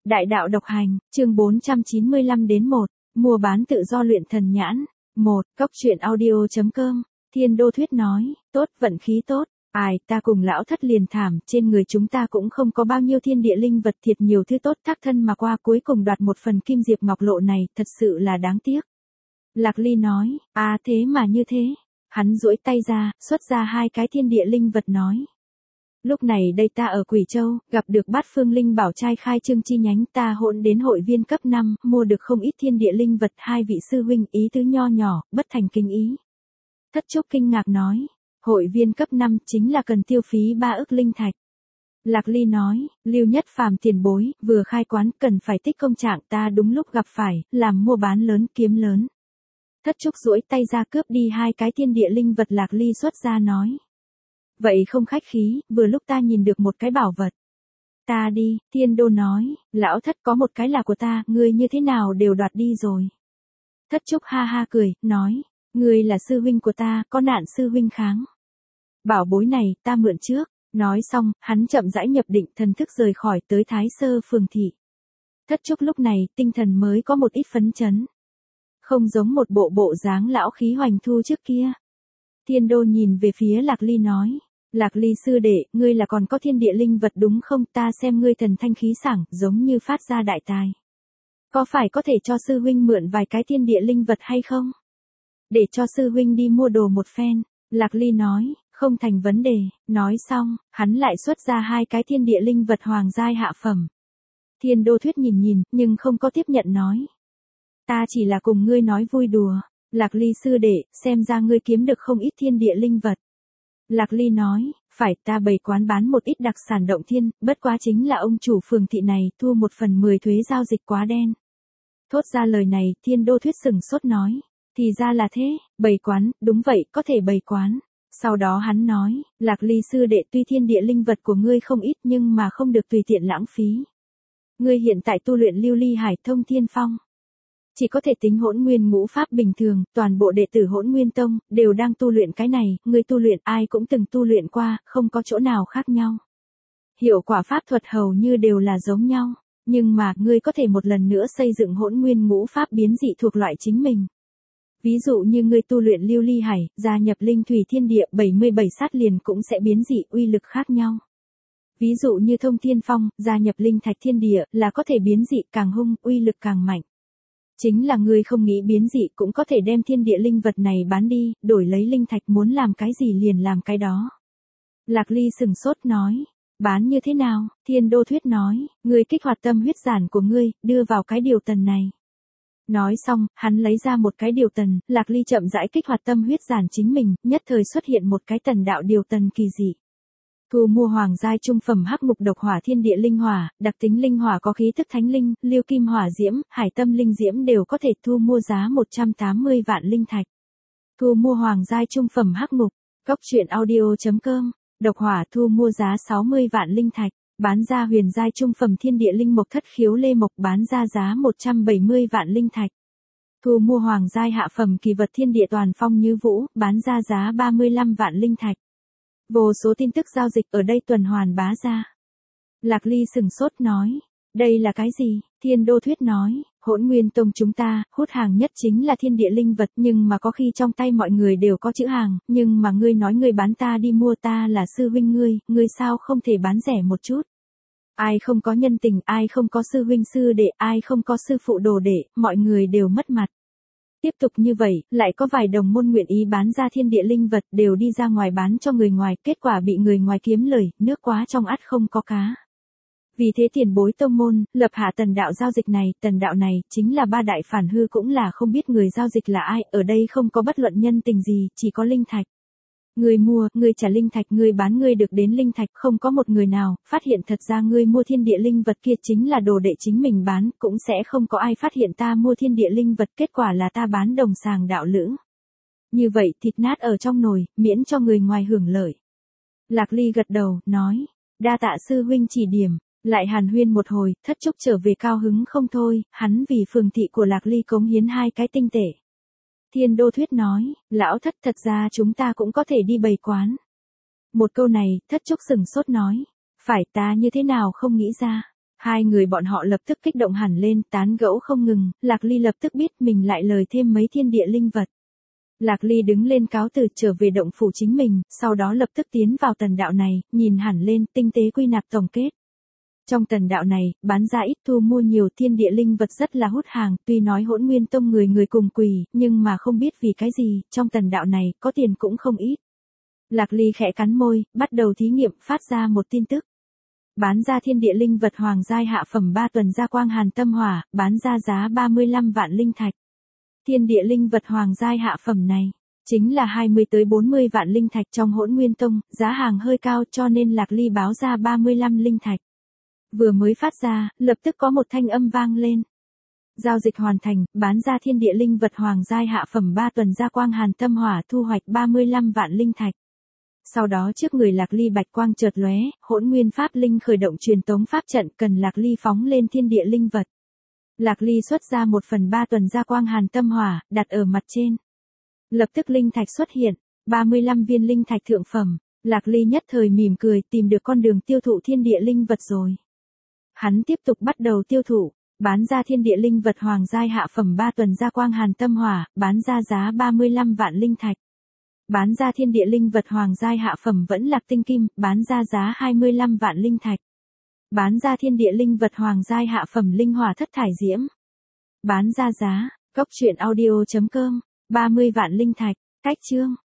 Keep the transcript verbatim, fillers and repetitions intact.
Đại đạo độc hành, chương bốn trăm chín mươi lăm đến một, mua bán tự do luyện thần nhãn. một. Cốc truyện audio chấm com, Thiên Đô Thuyết nói, tốt, vận khí tốt. Ai, ta cùng lão thất liền thảm, trên người chúng ta cũng không có bao nhiêu thiên địa linh vật, thiệt nhiều thứ tốt thác thân mà qua, cuối cùng đoạt một phần kim diệp ngọc lộ này, thật sự là đáng tiếc. Lạc Ly nói, à thế mà như thế. Hắn duỗi tay ra, xuất ra hai cái thiên địa linh vật nói. Lúc này đây ta ở Quỷ Châu, gặp được Bát Phương Linh Bảo trai khai trương chi nhánh, ta hỗn đến hội viên cấp năm, mua được không ít thiên địa linh vật, hai vị sư huynh ý tứ nho nhỏ, bất thành kinh ý. Thất Trúc kinh ngạc nói, hội viên cấp năm chính là cần tiêu phí ba ức linh thạch. Lạc Ly nói, Lưu Nhất Phàm tiền bối, vừa khai quán cần phải tích công trạng, ta đúng lúc gặp phải, làm mua bán lớn kiếm lớn. Thất Trúc duỗi tay ra cướp đi hai cái thiên địa linh vật. Lạc Ly xuất ra nói. Vậy không khách khí, vừa lúc ta nhìn được một cái bảo vật. Ta đi, Thiên Đô nói, lão thất có một cái là của ta, ngươi như thế nào đều đoạt đi rồi. Thất Trúc ha ha cười, nói, ngươi là sư huynh của ta, có nạn sư huynh kháng. Bảo bối này, ta mượn trước. Nói xong, hắn chậm rãi nhập định, thần thức rời khỏi tới Thái Sơ phường thị. Thất Trúc lúc này, tinh thần mới có một ít phấn chấn. Không giống một bộ bộ dáng lão khí hoành thu trước kia. Thiên Đô nhìn về phía Lạc Ly nói. Lạc Ly sư đệ, ngươi là còn có thiên địa linh vật đúng không? Ta xem ngươi thần thanh khí sảng, giống như phát ra đại tài. Có phải có thể cho sư huynh mượn vài cái thiên địa linh vật hay không? Để cho sư huynh đi mua đồ một phen. Lạc Ly nói, không thành vấn đề. Nói xong, hắn lại xuất ra hai cái thiên địa linh vật hoàng giai hạ phẩm. Thiên Đô Thuyết nhìn nhìn, nhưng không có tiếp nhận nói. Ta chỉ là cùng ngươi nói vui đùa. Lạc Ly sư đệ, xem ra ngươi kiếm được không ít thiên địa linh vật. Lạc Ly nói, phải, ta bày quán bán một ít đặc sản động thiên, bất quá chính là ông chủ phường thị này thua một phần mười thuế giao dịch quá đen. Thốt ra lời này, Thiên Đô Thuyết sừng sốt nói, thì ra là thế, bày quán, đúng vậy, có thể bày quán. Sau đó hắn nói, Lạc Ly sư đệ, tuy thiên địa linh vật của ngươi không ít nhưng mà không được tùy tiện lãng phí. Ngươi hiện tại tu luyện Lưu Ly Hải Thông Thiên Phong. Chỉ có thể tính Hỗn Nguyên Ngũ Pháp bình thường, toàn bộ đệ tử Hỗn Nguyên Tông đều đang tu luyện cái này, ngươi tu luyện ai cũng từng tu luyện qua, không có chỗ nào khác nhau. Hiệu quả pháp thuật hầu như đều là giống nhau, nhưng mà ngươi có thể một lần nữa xây dựng Hỗn Nguyên Ngũ Pháp biến dị thuộc loại chính mình. Ví dụ như ngươi tu luyện Lưu Ly Hải, gia nhập Linh Thủy Thiên Địa, bảy mươi bảy sát liền cũng sẽ biến dị, uy lực khác nhau. Ví dụ như Thông Thiên Phong, gia nhập Linh Thạch Thiên Địa là có thể biến dị càng hung, uy lực càng mạnh. Chính là ngươi không nghĩ biến dị cũng có thể đem thiên địa linh vật này bán đi, đổi lấy linh thạch, muốn làm cái gì liền làm cái đó. Lạc Ly sừng sốt nói, bán như thế nào? Thiên Đô Thuyết nói, ngươi kích hoạt tâm huyết giản của ngươi, đưa vào cái điều tần này. Nói xong, hắn lấy ra một cái điều tần, Lạc Ly chậm rãi kích hoạt tâm huyết giản chính mình, nhất thời xuất hiện một cái tần đạo điều tần kỳ dị. Thu mua hoàng giai trung phẩm hắc ngục độc hỏa thiên địa linh hỏa, đặc tính linh hỏa có khí tức thánh linh, lưu kim hỏa diễm, hải tâm linh diễm đều có thể thu mua giá một trăm tám mươi vạn linh thạch. Thu mua hoàng giai trung phẩm hắc ngục, cốc truyện audio chấm com, độc hỏa thu mua giá sáu mươi vạn linh thạch, bán ra huyền giai trung phẩm thiên địa linh mộc thất khiếu lê mộc bán ra giá một trăm bảy mươi vạn linh thạch. Thu mua hoàng giai hạ phẩm kỳ vật thiên địa toàn phong như vũ, bán ra giá ba mươi lăm vạn linh thạch. Vô số tin tức giao dịch ở đây tuần hoàn bá ra. Lạc Ly sừng sốt nói, đây là cái gì? Thiên Đô Thuyết nói, Hỗn Nguyên Tông chúng ta, hút hàng nhất chính là thiên địa linh vật, nhưng mà có khi trong tay mọi người đều có chữ hàng, nhưng mà ngươi nói ngươi bán ta đi mua, ta là sư huynh ngươi, ngươi sao không thể bán rẻ một chút? Ai không có nhân tình, ai không có sư huynh sư đệ, ai không có sư phụ đồ đệ, mọi người đều mất mặt. Tiếp tục như vậy, lại có vài đồng môn nguyện ý bán ra thiên địa linh vật đều đi ra ngoài bán cho người ngoài, kết quả bị người ngoài kiếm lời, nước quá trong ắt không có cá. Vì thế tiền bối tông môn, lập hạ tần đạo giao dịch này, tần đạo này, chính là ba đại phản hư cũng là không biết người giao dịch là ai, ở đây không có bất luận nhân tình gì, chỉ có linh thạch. Người mua, người trả linh thạch, người bán người được đến linh thạch, không có một người nào, phát hiện thật ra người mua thiên địa linh vật kia chính là đồ đệ chính mình bán, cũng sẽ không có ai phát hiện ta mua thiên địa linh vật, kết quả là ta bán đồng sàng đạo lữ. Như vậy thịt nát ở trong nồi, miễn cho người ngoài hưởng lợi. Lạc Ly gật đầu, nói, đa tạ sư huynh chỉ điểm, lại hàn huyên một hồi, Thất Trúc trở về cao hứng không thôi, hắn vì phường thị của Lạc Ly cống hiến hai cái tinh tệ. Thiên Đô Thuyết nói, lão Thất thật ra chúng ta cũng có thể đi bày quán. Một câu này, Thất Trúc sừng sốt nói, phải ta như thế nào không nghĩ ra. Hai người bọn họ lập tức kích động hẳn lên, tán gẫu không ngừng, Lạc Ly lập tức biết mình lại lời thêm mấy thiên địa linh vật. Lạc Ly đứng lên cáo từ trở về động phủ chính mình, sau đó lập tức tiến vào tần đạo này, nhìn hẳn lên, tinh tế quy nạp tổng kết. Trong tần đạo này, bán ra ít thu mua nhiều thiên địa linh vật rất là hút hàng, tuy nói Hỗn Nguyên Tông người người cùng quỳ, nhưng mà không biết vì cái gì, trong tần đạo này, có tiền cũng không ít. Lạc Ly khẽ cắn môi, bắt đầu thí nghiệm, phát ra một tin tức. Bán ra thiên địa linh vật hoàng giai hạ phẩm ba tuần gia quang hàn tâm hỏa, bán ra giá ba mươi lăm vạn linh thạch. Thiên địa linh vật hoàng giai hạ phẩm này, chính là hai mươi tới bốn mươi vạn linh thạch trong Hỗn Nguyên Tông, giá hàng hơi cao cho nên Lạc Ly báo ra ba mươi lăm linh thạch. Vừa mới phát ra, lập tức có một thanh âm vang lên. Giao dịch hoàn thành, bán ra thiên địa linh vật hoàng giai hạ phẩm ba tuần gia quang hàn tâm hỏa thu hoạch ba mươi lăm vạn linh thạch. Sau đó trước người Lạc Ly bạch quang chợt lóe, Hỗn Nguyên Pháp Linh khởi động truyền tống pháp trận, cần Lạc Ly phóng lên thiên địa linh vật. Lạc Ly xuất ra một phần ba tuần gia quang hàn tâm hỏa, đặt ở mặt trên. Lập tức linh thạch xuất hiện, ba mươi lăm viên linh thạch thượng phẩm, Lạc Ly nhất thời mỉm cười, tìm được con đường tiêu thụ thiên địa linh vật rồi. Hắn tiếp tục bắt đầu tiêu thụ, bán ra thiên địa linh vật hoàng giai hạ phẩm ba tuần gia quang hàn tâm hỏa, bán ra giá ba mươi lăm vạn linh thạch. Bán ra thiên địa linh vật hoàng giai hạ phẩm vẫn lạc tinh kim, bán ra giá hai mươi lăm vạn linh thạch. Bán ra thiên địa linh vật hoàng giai hạ phẩm linh hỏa thất thải diễm. Bán ra giá, cốc truyện audio chấm com, ba mươi vạn linh thạch, cách chương.